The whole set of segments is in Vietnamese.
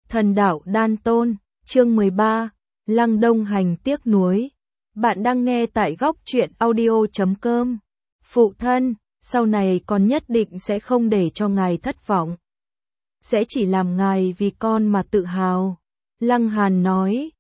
Thần đạo đan tôn, chương 13, Lăng Đông Hành tiếc nuối. Bạn đang nghe tại góc truyện audio.com. Phụ thân, sau này con nhất định sẽ không để cho ngài thất vọng. Sẽ chỉ làm ngài vì con mà tự hào. Lăng Hàn nói,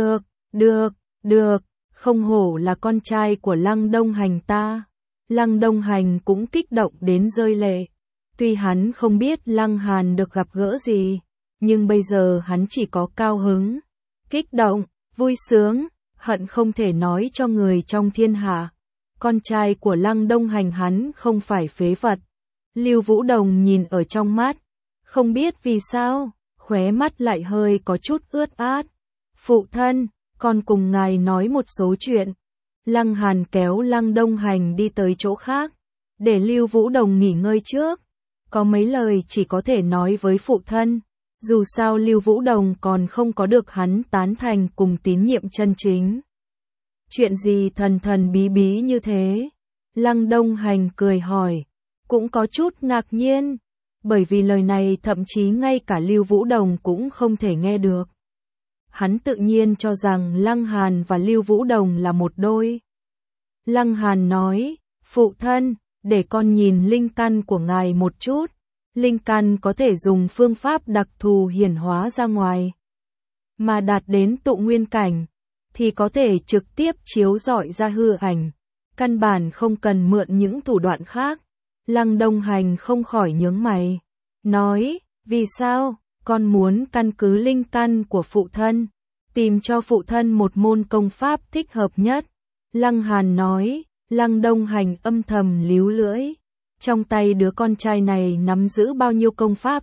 được, không hổ là con trai của Lăng Đông Hành ta. Lăng Đông Hành cũng kích động đến rơi lệ. Tuy hắn không biết Lăng Hàn được gặp gỡ gì, nhưng bây giờ hắn chỉ có cao hứng, kích động, vui sướng, hận không thể nói cho người trong thiên hạ. Con trai của Lăng Đông Hành hắn không phải phế vật. Lưu Vũ Đồng nhìn ở trong mắt, không biết vì sao, khóe mắt lại hơi có chút ướt át. Phụ thân, con cùng ngài nói một số chuyện. Lăng Hàn kéo Lăng Đông Hành đi tới chỗ khác, để Lưu Vũ Đồng nghỉ ngơi trước. Có mấy lời chỉ có thể nói với phụ thân. Dù sao Lưu Vũ Đồng còn không có được hắn tán thành cùng tín nhiệm chân chính. Chuyện gì thần thần bí bí như thế? Lăng Đông Hành cười hỏi, cũng có chút ngạc nhiên, bởi vì lời này thậm chí ngay cả Lưu Vũ Đồng cũng không thể nghe được. Hắn tự nhiên cho rằng Lăng Hàn và Lưu Vũ Đồng là một đôi. Lăng Hàn nói, phụ thân, để con nhìn linh căn của ngài một chút. Linh căn có thể dùng phương pháp đặc thù hiển hóa ra ngoài, mà đạt đến tụ nguyên cảnh, thì có thể trực tiếp chiếu rọi ra hư ảnh, căn bản không cần mượn những thủ đoạn khác. Lăng Đông Hành không khỏi nhướng mày, nói, vì sao, con muốn căn cứ linh căn của phụ thân, tìm cho phụ thân một môn công pháp thích hợp nhất. Lăng Hàn nói. Lăng Đông Hành âm thầm líu lưỡi. Trong tay đứa con trai này nắm giữ bao nhiêu công pháp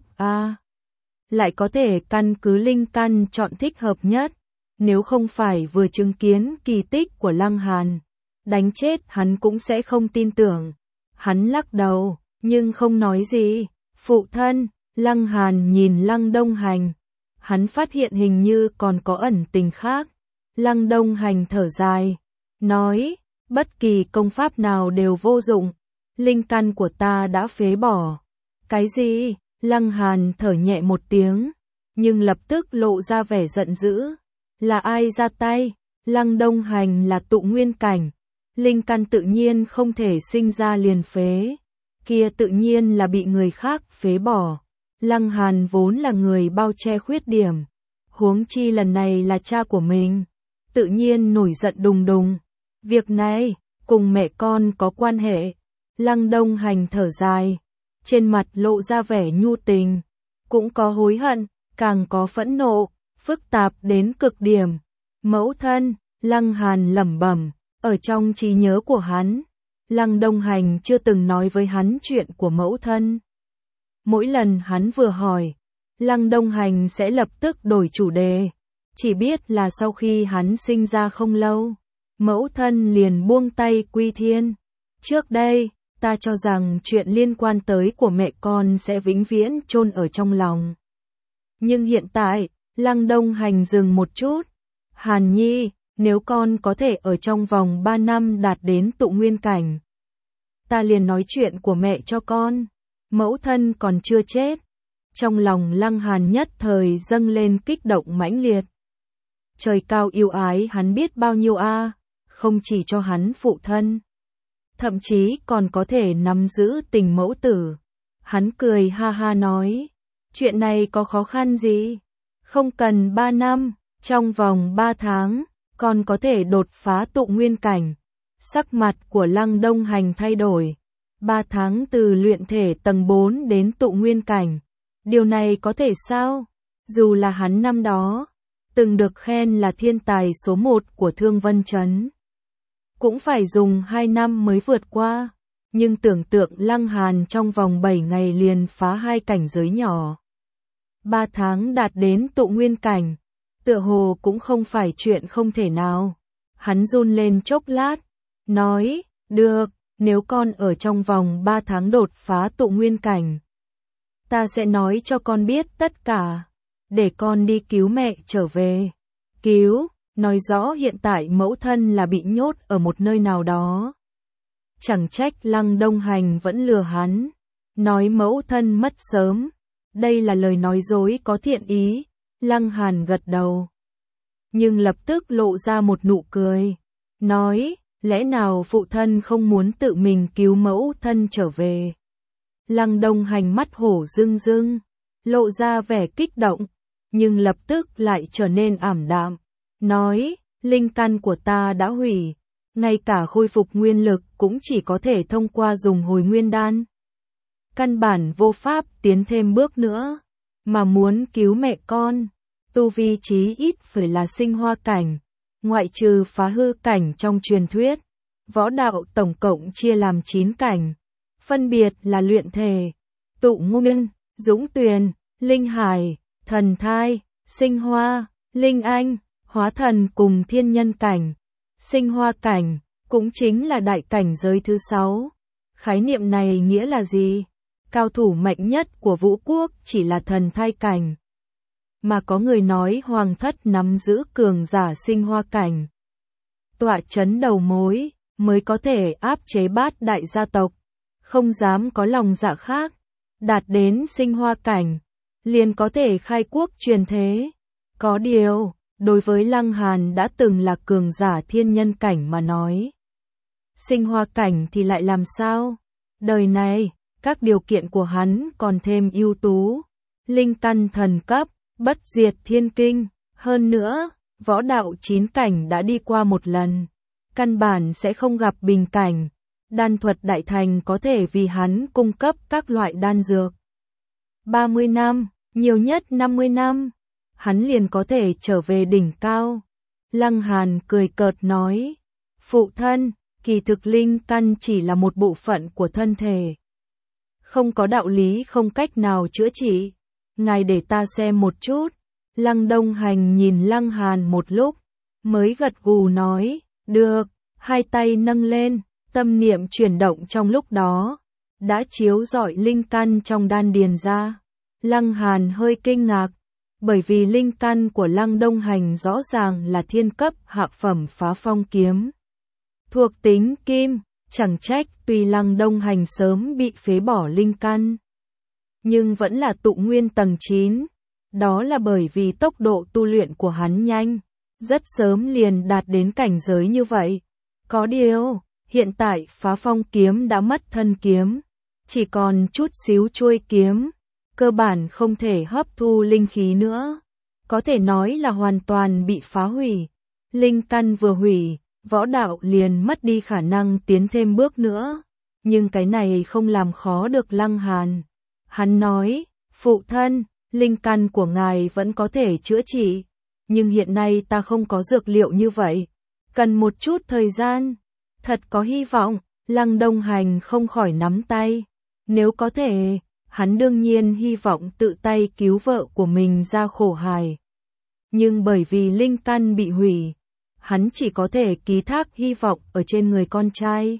lại có thể căn cứ linh căn chọn thích hợp nhất. Nếu không phải vừa chứng kiến kỳ tích của Lăng Hàn, đánh chết hắn cũng sẽ không tin tưởng. Hắn lắc đầu, nhưng không nói gì. Phụ thân, Lăng Hàn nhìn Lăng Đông Hành. Hắn phát hiện hình như còn có ẩn tình khác. Lăng Đông Hành thở dài, nói, bất kỳ công pháp nào đều vô dụng. Linh căn của ta đã phế bỏ. Cái gì? Lăng Hàn thở nhẹ một tiếng, nhưng lập tức lộ ra vẻ giận dữ. Là ai ra tay? Lăng Đông Hành là tụ nguyên cảnh. Linh căn tự nhiên không thể sinh ra liền phế. Kia tự nhiên là bị người khác phế bỏ. Lăng Hàn vốn là người bao che khuyết điểm. Huống chi lần này là cha của mình. Tự nhiên nổi giận đùng đùng. Việc này, cùng mẹ con có quan hệ. Lăng Đông Hành thở dài, trên mặt lộ ra vẻ nhu tình, cũng có hối hận, càng có phẫn nộ, phức tạp đến cực điểm. Mẫu thân, Lăng Hàn lẩm bẩm, ở trong trí nhớ của hắn, Lăng Đông Hành chưa từng nói với hắn chuyện của mẫu thân. Mỗi lần hắn vừa hỏi, Lăng Đông Hành sẽ lập tức đổi chủ đề, chỉ biết là sau khi hắn sinh ra không lâu, mẫu thân liền buông tay quy thiên. Trước đây, ta cho rằng chuyện liên quan tới của mẹ con sẽ vĩnh viễn chôn ở trong lòng. Nhưng hiện tại, Lăng Đông Hành dừng một chút. Hàn Nhi, nếu con có thể ở trong vòng 3 năm đạt đến tụ nguyên cảnh, ta liền nói chuyện của mẹ cho con. Mẫu thân còn chưa chết. Trong lòng Lăng Hàn nhất thời dâng lên kích động mãnh liệt. Trời cao yêu ái hắn biết bao nhiêu không chỉ cho hắn phụ thân, thậm chí còn có thể nắm giữ tình mẫu tử. Hắn cười ha ha nói, chuyện này có khó khăn gì? Không cần 3 năm, trong vòng 3 tháng, con có thể đột phá tụ nguyên cảnh. Sắc mặt của Lăng Đông Hành thay đổi. 3 tháng từ luyện thể tầng 4 đến tụ nguyên cảnh. Điều này có thể sao? Dù là hắn năm đó từng được khen là thiên tài số 1 của Thương Vân Trấn, cũng phải dùng 2 năm mới vượt qua. Nhưng tưởng tượng Lăng Hàn trong vòng 7 ngày liền phá 2 cảnh giới nhỏ, 3 tháng đạt đến tụ nguyên cảnh, tựa hồ cũng không phải chuyện không thể nào. Hắn run lên chốc lát, nói, được, nếu con ở trong vòng 3 tháng đột phá tụ nguyên cảnh, ta sẽ nói cho con biết tất cả, để con đi cứu mẹ trở về. Cứu? Nói rõ hiện tại mẫu thân là bị nhốt ở một nơi nào đó. Chẳng trách Lăng Đông Hành vẫn lừa hắn, nói mẫu thân mất sớm. Đây là lời nói dối có thiện ý. Lăng Hàn gật đầu. Nhưng lập tức lộ ra một nụ cười. Nói, lẽ nào phụ thân không muốn tự mình cứu mẫu thân trở về? Lăng Đông Hành mắt hổ rưng rưng, lộ ra vẻ kích động, nhưng lập tức lại trở nên ảm đạm. Nói, linh căn của ta đã hủy, ngay cả khôi phục nguyên lực cũng chỉ có thể thông qua dùng hồi nguyên đan. Căn bản vô pháp tiến thêm bước nữa, mà muốn cứu mẹ con, tu vi chí ít phải là sinh hoa cảnh, ngoại trừ phá hư cảnh trong truyền thuyết. Võ đạo tổng cộng chia làm 9 cảnh, phân biệt là luyện thể, tụ nguyên, dũng tuyền, linh hải, thần thai, sinh hoa, linh anh, hóa thần cùng thiên nhân cảnh. Sinh hoa cảnh cũng chính là đại cảnh giới thứ 6. Khái niệm này nghĩa là gì? Cao thủ mạnh nhất của vũ quốc chỉ là thần thai cảnh. Mà có người nói hoàng thất nắm giữ cường giả sinh hoa cảnh. Tọa chấn đầu mối, mới có thể áp chế bát đại gia tộc. Không dám có lòng dạ khác. Đạt đến sinh hoa cảnh, liền có thể khai quốc truyền thế. Có điều, đối với Lăng Hàn đã từng là cường giả thiên nhân cảnh mà nói. Sinh hoa cảnh thì lại làm sao? Đời này, các điều kiện của hắn còn thêm ưu tú. Linh căn thần cấp, bất diệt thiên kinh. Hơn nữa, võ đạo 9 cảnh đã đi qua một lần. Căn bản sẽ không gặp bình cảnh. Đan thuật đại thành có thể vì hắn cung cấp các loại đan dược. 30 năm, nhiều nhất 50 năm, hắn liền có thể trở về đỉnh cao. Lăng Hàn cười cợt nói, phụ thân, kỳ thực linh căn chỉ là một bộ phận của thân thể. Không có đạo lý không cách nào chữa trị. Ngài để ta xem một chút. Lăng Đông Hành nhìn Lăng Hàn một lúc, mới gật gù nói, được, hai tay nâng lên, tâm niệm chuyển động trong lúc đó, đã chiếu rọi linh căn trong đan điền ra. Lăng Hàn hơi kinh ngạc, bởi vì linh căn của Lăng Đông Hành rõ ràng là thiên cấp hạ phẩm phá phong kiếm. Thuộc tính kim, chẳng trách tuy Lăng Đông Hành sớm bị phế bỏ linh căn, nhưng vẫn là tụ nguyên tầng 9. Đó là bởi vì tốc độ tu luyện của hắn nhanh, rất sớm liền đạt đến cảnh giới như vậy. Có điều, hiện tại phá phong kiếm đã mất thân kiếm, chỉ còn chút xíu chuôi kiếm, cơ bản không thể hấp thu linh khí nữa. Có thể nói là hoàn toàn bị phá hủy. Linh căn vừa hủy, võ đạo liền mất đi khả năng tiến thêm bước nữa. Nhưng cái này không làm khó được Lăng Hàn. Hắn nói, phụ thân, linh căn của ngài vẫn có thể chữa trị, nhưng hiện nay ta không có dược liệu như vậy. Cần một chút thời gian. Thật có hy vọng. Lăng Đông Hành không khỏi nắm tay. Nếu có thể, hắn đương nhiên hy vọng tự tay cứu vợ của mình ra khổ hài. Nhưng bởi vì linh căn bị hủy, hắn chỉ có thể ký thác hy vọng ở trên người con trai.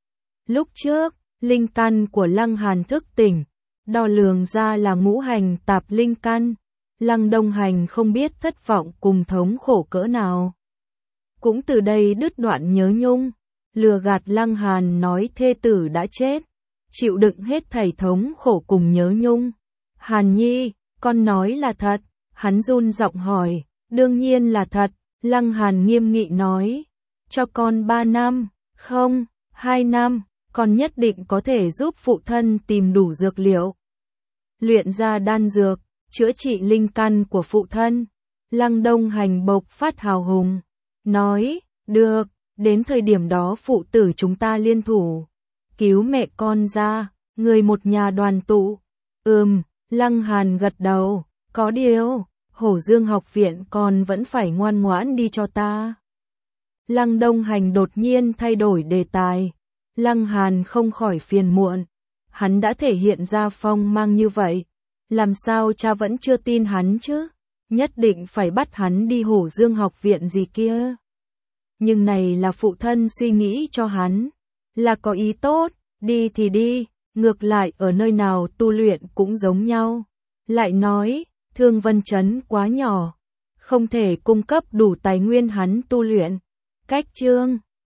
Lúc trước, linh căn của Lăng Hàn thức tỉnh, đo lường ra là ngũ hành tạp linh căn. Lăng Đông Hành không biết thất vọng cùng thống khổ cỡ nào. Cũng từ đây đứt đoạn nhớ nhung, lừa gạt Lăng Hàn nói thê tử đã chết, chịu đựng hết thảy thống khổ cùng nhớ nhung. Hàn Nhi, con nói là thật, hắn run giọng hỏi, đương nhiên là thật. Lăng Hàn nghiêm nghị nói, cho con 3 năm, không, 2 năm, con nhất định có thể giúp phụ thân tìm đủ dược liệu, luyện ra đan dược, chữa trị linh căn của phụ thân. Lăng Đông Hành bộc phát hào hùng, nói, được, đến thời điểm đó phụ tử chúng ta liên thủ, cứu mẹ con ra, người một nhà đoàn tụ. Lăng Hàn gật đầu, có điều, Hổ Dương học viện còn vẫn phải ngoan ngoãn đi cho ta. Lăng Đông Hành đột nhiên thay đổi đề tài. Lăng Hàn không khỏi phiền muộn. Hắn đã thể hiện ra phong mang như vậy, làm sao cha vẫn chưa tin hắn chứ? Nhất định phải bắt hắn đi Hổ Dương học viện gì kia. Nhưng này là phụ thân suy nghĩ cho hắn, là có ý tốt, đi thì đi, ngược lại ở nơi nào tu luyện cũng giống nhau. Lại nói, Thương Vân Trấn quá nhỏ, không thể cung cấp đủ tài nguyên hắn tu luyện. Cách chương